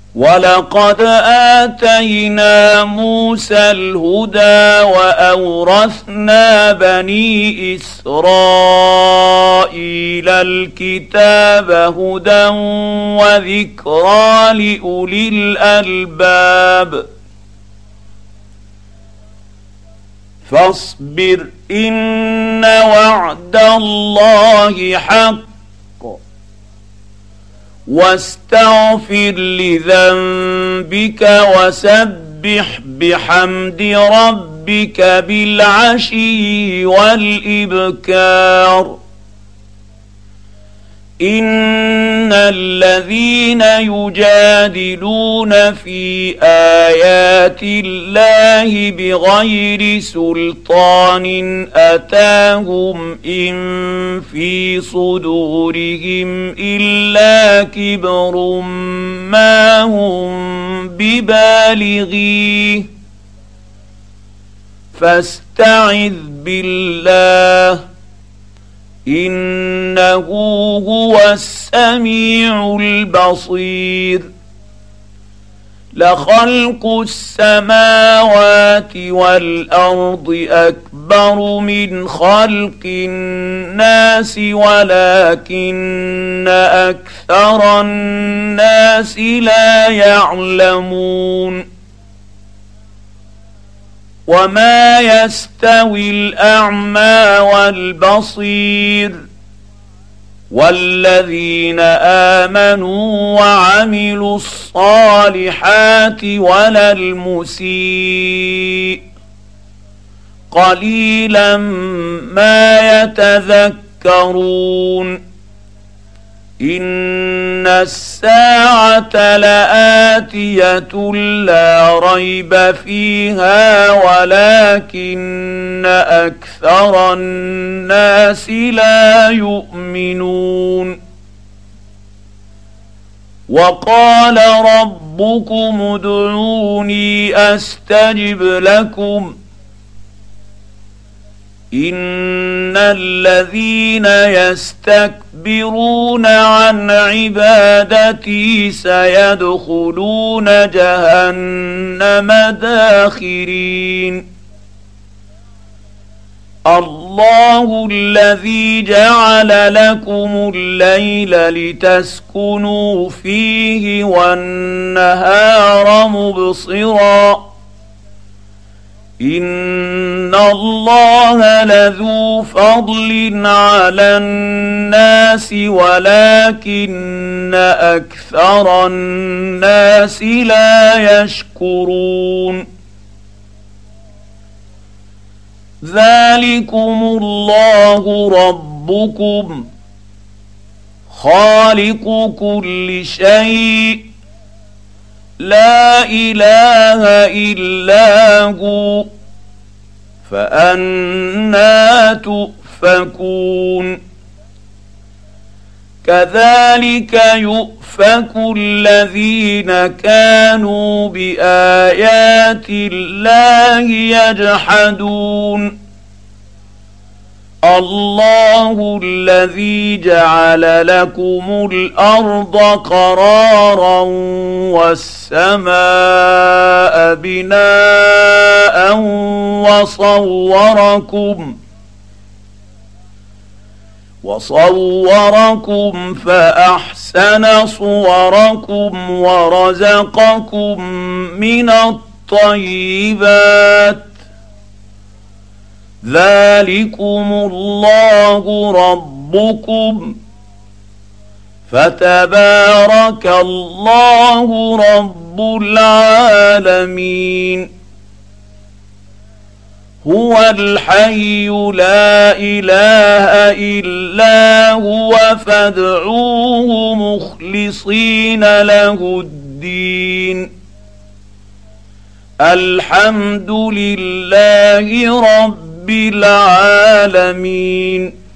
ولقد آتينا موسى الهدى وأورثنا بني إسرائيل الكتاب هدى وذكرى لأولي الألباب فاصبر إن وعد الله حق واستغفر لذنبك وسبح بحمد ربك بالعشي والإبكار إن الذين يجادلون في آيات الله بغير سلطان أتاهم إن في صدورهم إلا كبر ما هم ببالغيه فاستعذ بالله إنه هو السميع البصير لخلق السماوات والأرض أكبر من خلق الناس ولكن أكثر الناس لا يعلمون وما يستوي الأعمى والبصير والذين آمنوا وعملوا الصالحات ولا المسيء قليلا ما يتذكرون إن الساعة لآتية لا ريب فيها ولكن أكثر الناس لا يؤمنون وقال ربكم ادعوني أستجب لكم إن الذين يستكبرون عن عبادتي سيدخلون جهنم داخرين الله الذي جعل لكم الليل لتسكنوا فيه والنهار مبصراً إن الله لذو فضل على الناس ولكن أكثر الناس لا يشكرون ذلكم الله ربكم خالق كل شيء لا إله إلا هو فأنى تؤفكون كذلك يؤفك الذين كانوا بآيات الله يجحدون الله الذي جعل لكم الأرض قرارا والسماء بناء وصوركم فأحسن صوركم ورزقكم من الطيبات ذلكم الله ربكم فتبارك الله رب العالمين هو الحي لا إله إلا هو فادعوه مخلصين له الدين الحمد لله رب العالمين.